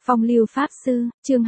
Phong lưu pháp sư, chương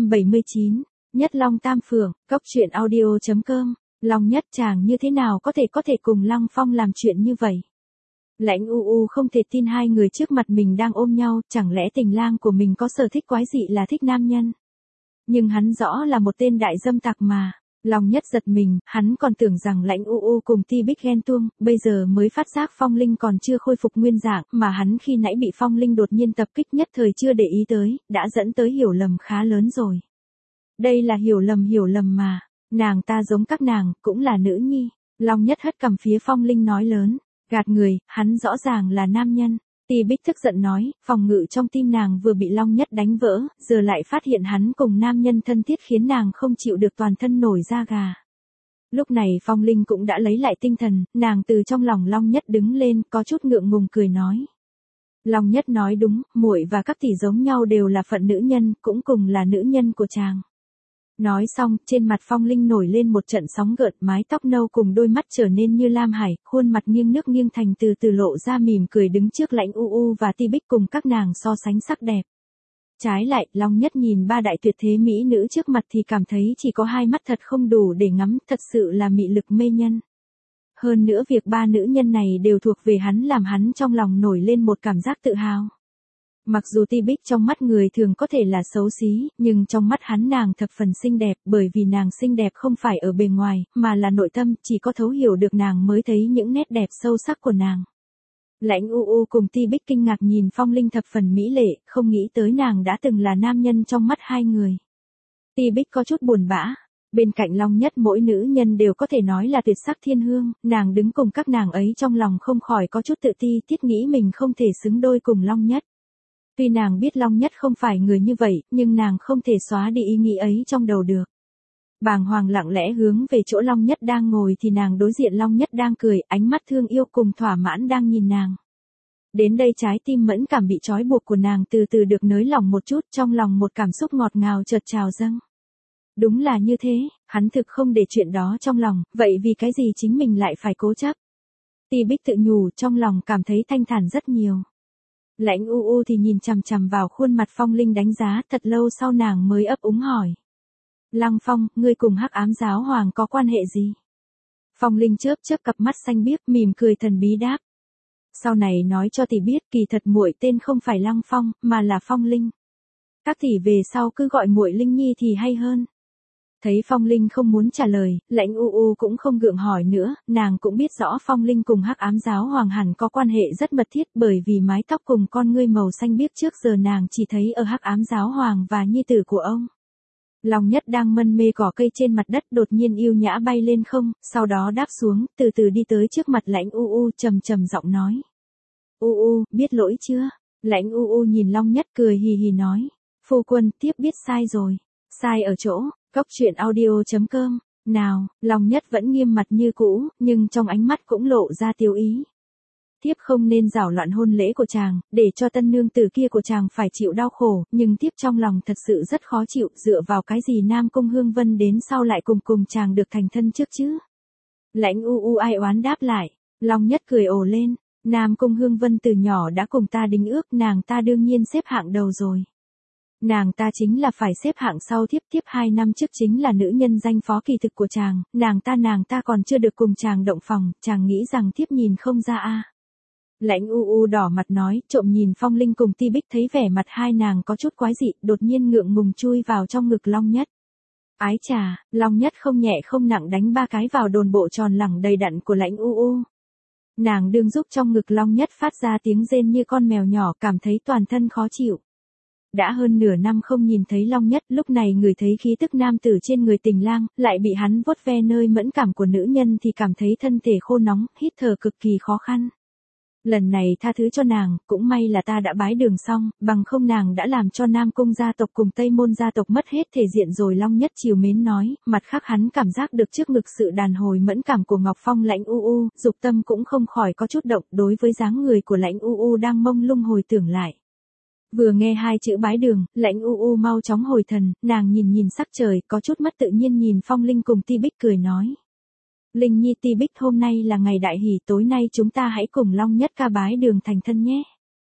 279, Nhất Long Tam Phượng, cốc truyện audio.com, Long Nhất chàng như thế nào có thể cùng Lăng Phong làm chuyện như vậy. Lãnh U U không thể tin hai người trước mặt mình đang ôm nhau, chẳng lẽ tình lang của mình có sở thích quái dị là thích nam nhân. Nhưng hắn rõ là một tên đại dâm tặc mà. Long Nhất giật mình, hắn còn tưởng rằng Lãnh U U cùng Ti Bích ghen tuông, bây giờ mới phát giác Phong Linh còn chưa khôi phục nguyên dạng, mà hắn khi nãy bị Phong Linh đột nhiên tập kích nhất thời chưa để ý tới, đã dẫn tới hiểu lầm khá lớn rồi. Đây là hiểu lầm mà, nàng ta giống các nàng, cũng là nữ nhi. Long Nhất hất cằm phía Phong Linh nói lớn, gạt người, hắn rõ ràng là nam nhân. Ti Bích tức giận nói, phòng ngự trong tim nàng vừa bị Long Nhất đánh vỡ, giờ lại phát hiện hắn cùng nam nhân thân thiết khiến nàng không chịu được toàn thân nổi da gà. Lúc này Phong Linh cũng đã lấy lại tinh thần, nàng từ trong lòng Long Nhất đứng lên, có chút ngượng ngùng cười nói. Long Nhất nói đúng, muội và các tỷ giống nhau đều là phận nữ nhân, cũng cùng là nữ nhân của chàng. Nói xong, trên mặt Phong Linh nổi lên một trận sóng gợn, mái tóc nâu cùng đôi mắt trở nên như lam hải, khuôn mặt nghiêng nước nghiêng thành từ từ lộ ra mỉm cười đứng trước Lãnh U U và Ti Bích cùng các nàng so sánh sắc đẹp. Trái lại, Long Nhất nhìn ba đại tuyệt thế mỹ nữ trước mặt thì cảm thấy chỉ có hai mắt thật không đủ để ngắm, thật sự là mị lực mê nhân. Hơn nữa việc ba nữ nhân này đều thuộc về hắn làm hắn trong lòng nổi lên một cảm giác tự hào. Mặc dù Ti Bích trong mắt người thường có thể là xấu xí, nhưng trong mắt hắn nàng thập phần xinh đẹp, bởi vì nàng xinh đẹp không phải ở bề ngoài, mà là nội tâm, chỉ có thấu hiểu được nàng mới thấy những nét đẹp sâu sắc của nàng. Lãnh U U cùng Ti Bích kinh ngạc nhìn Phong Linh thập phần mỹ lệ, không nghĩ tới nàng đã từng là nam nhân trong mắt hai người. Ti Bích có chút buồn bã. Bên cạnh Long Nhất mỗi nữ nhân đều có thể nói là tuyệt sắc thiên hương, nàng đứng cùng các nàng ấy trong lòng không khỏi có chút tự ti, thiết nghĩ mình không thể xứng đôi cùng Long Nhất. Tuy nàng biết Long Nhất không phải người như vậy, nhưng nàng không thể xóa đi ý nghĩ ấy trong đầu được. Bàng hoàng lặng lẽ hướng về chỗ Long Nhất đang ngồi thì nàng đối diện Long Nhất đang cười, ánh mắt thương yêu cùng thỏa mãn đang nhìn nàng. Đến đây trái tim mẫn cảm bị trói buộc của nàng từ từ được nới lỏng một chút, trong lòng một cảm xúc ngọt ngào chợt trào dâng. Đúng là như thế, hắn thực không để chuyện đó trong lòng, vậy vì cái gì chính mình lại phải cố chấp. Ti Bích tự nhủ, trong lòng cảm thấy thanh thản rất nhiều. Lãnh U U thì nhìn chằm chằm vào khuôn mặt Phong Linh đánh giá, thật lâu sau nàng mới ấp úng hỏi. Lăng Phong, ngươi cùng Hắc Ám Giáo Hoàng có quan hệ gì? Phong Linh chớp cặp mắt xanh biếc, mỉm cười thần bí đáp. Sau này nói cho tỷ biết, kỳ thật muội tên không phải Lăng Phong, mà là Phong Linh. Các tỷ về sau cứ gọi muội Linh Nhi thì hay hơn. Thấy Phong Linh không muốn trả lời, Lãnh U U cũng không gượng hỏi nữa, nàng cũng biết rõ Phong Linh cùng Hắc Ám Giáo Hoàng hẳn có quan hệ rất mật thiết, bởi vì mái tóc cùng con ngươi màu xanh biếc trước giờ nàng chỉ thấy ở Hắc Ám Giáo Hoàng và nhi tử của ông. Long Nhất đang mân mê cỏ cây trên mặt đất đột nhiên yêu nhã bay lên không, sau đó đáp xuống, từ từ đi tới trước mặt Lãnh U U trầm giọng nói. U U, biết lỗi chưa? Lãnh U U nhìn Long Nhất cười hì hì nói. Phu quân, tiếp biết sai rồi. Sai ở chỗ. Cốc truyện audio.com, nào, Long Nhất vẫn nghiêm mặt như cũ, nhưng trong ánh mắt cũng lộ ra tiêu ý. Thiếp không nên giảo loạn hôn lễ của chàng, để cho tân nương tử kia của chàng phải chịu đau khổ, nhưng thiếp trong lòng thật sự rất khó chịu, dựa vào cái gì Nam Cung Hương Vân đến sau lại cùng chàng được thành thân trước chứ? Lãnh U U ai oán đáp lại, Long Nhất cười ồ lên, Nam Cung Hương Vân từ nhỏ đã cùng ta đính ước, nàng ta đương nhiên xếp hạng đầu rồi. Nàng ta chính là phải xếp hạng sau thiếp 2 năm trước chính là nữ nhân danh phó kỳ thực của chàng, nàng ta còn chưa được cùng chàng động phòng, chàng nghĩ rằng thiếp nhìn không ra a? Lãnh U U đỏ mặt nói, trộm nhìn Phong Linh cùng Ti Bích thấy vẻ mặt hai nàng có chút quái dị, đột nhiên ngượng ngùng chui vào trong ngực Long Nhất. Ái chà, Long Nhất không nhẹ không nặng đánh 3 cái vào đồn bộ tròn lẳng đầy đặn của Lãnh U U. Nàng đương giúp trong ngực Long Nhất phát ra tiếng rên như con mèo nhỏ, cảm thấy toàn thân khó chịu. Đã hơn nửa năm không nhìn thấy Long Nhất, lúc này người thấy khí tức nam tử trên người tình lang, lại bị hắn vuốt ve nơi mẫn cảm của nữ nhân thì cảm thấy thân thể khô nóng, hít thở cực kỳ khó khăn. Lần này tha thứ cho nàng, cũng may là ta đã bái đường xong, bằng không nàng đã làm cho Nam Cung gia tộc cùng Tây Môn gia tộc mất hết thể diện rồi. Long Nhất chiều mến nói, mặt khác hắn cảm giác được trước ngực sự đàn hồi mẫn cảm của Ngọc Phong. Lãnh U U, dục tâm cũng không khỏi có chút động, đối với dáng người của Lãnh U U đang mông lung hồi tưởng lại. Vừa nghe hai chữ bái đường, Lãnh U U mau chóng hồi thần, nàng nhìn sắc trời, có chút mất tự nhiên nhìn Phong Linh cùng Ti Bích cười nói. Linh Nhi, Ti Bích, hôm nay là ngày đại hỷ, tối nay chúng ta hãy cùng Long Nhất ca bái đường thành thân nhé.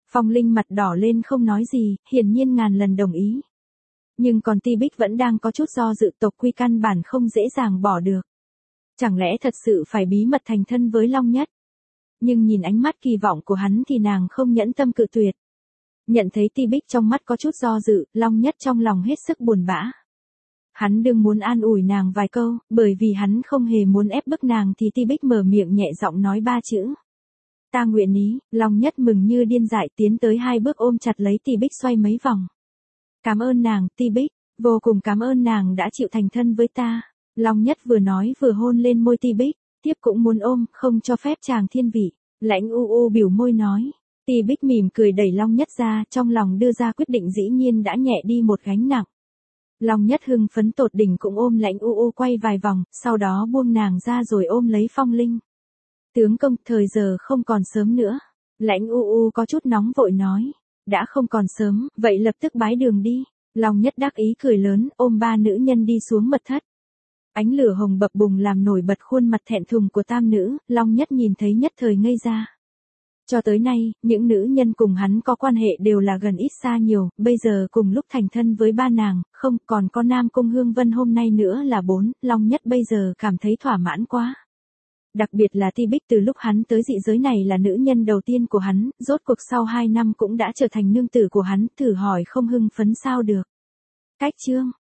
Phong Linh mặt đỏ lên không nói gì, hiển nhiên ngàn lần đồng ý. Nhưng còn Ti Bích vẫn đang có chút do dự, tộc quy căn bản không dễ dàng bỏ được. Chẳng lẽ thật sự phải bí mật thành thân với Long Nhất? Nhưng nhìn ánh mắt kỳ vọng của hắn thì nàng không nhẫn tâm cự tuyệt. Nhận thấy Ti Bích trong mắt có chút do dự, Long Nhất trong lòng hết sức buồn bã. Hắn đừng muốn an ủi nàng vài câu, bởi vì hắn không hề muốn ép bức nàng thì Ti Bích mở miệng nhẹ giọng nói 3 chữ. Ta nguyện ý. Long Nhất mừng như điên dại tiến tới 2 bước ôm chặt lấy Ti Bích xoay mấy vòng. Cảm ơn nàng, Ti Bích, vô cùng cảm ơn nàng đã chịu thành thân với ta. Long Nhất vừa nói vừa hôn lên môi Ti Bích, tiếp cũng muốn ôm, không cho phép chàng thiên vị. Lãnh U U biểu môi nói. Ti Bích mỉm cười đẩy Long Nhất ra, trong lòng đưa ra quyết định dĩ nhiên đã nhẹ đi một gánh nặng. Long Nhất hưng phấn tột đỉnh cũng ôm Lãnh U U quay vài vòng, sau đó buông nàng ra rồi ôm lấy Phong Linh. Tướng công, thời giờ không còn sớm nữa. Lãnh U U có chút nóng vội nói. Đã không còn sớm, vậy lập tức bái đường đi. Long Nhất đắc ý cười lớn, ôm 3 nữ nhân đi xuống mật thất. Ánh lửa hồng bập bùng làm nổi bật khuôn mặt thẹn thùng của tam nữ, Long Nhất nhìn thấy nhất thời ngây ra. Cho tới nay, những nữ nhân cùng hắn có quan hệ đều là gần ít xa nhiều, bây giờ cùng lúc thành thân với 3 nàng, không, còn có Nam Cung Hương Vân hôm nay nữa là 4, Long Nhất bây giờ cảm thấy thỏa mãn quá. Đặc biệt là Ti Bích từ lúc hắn tới dị giới này là nữ nhân đầu tiên của hắn, rốt cuộc sau 2 năm cũng đã trở thành nương tử của hắn, thử hỏi không hưng phấn sao được. Cách chương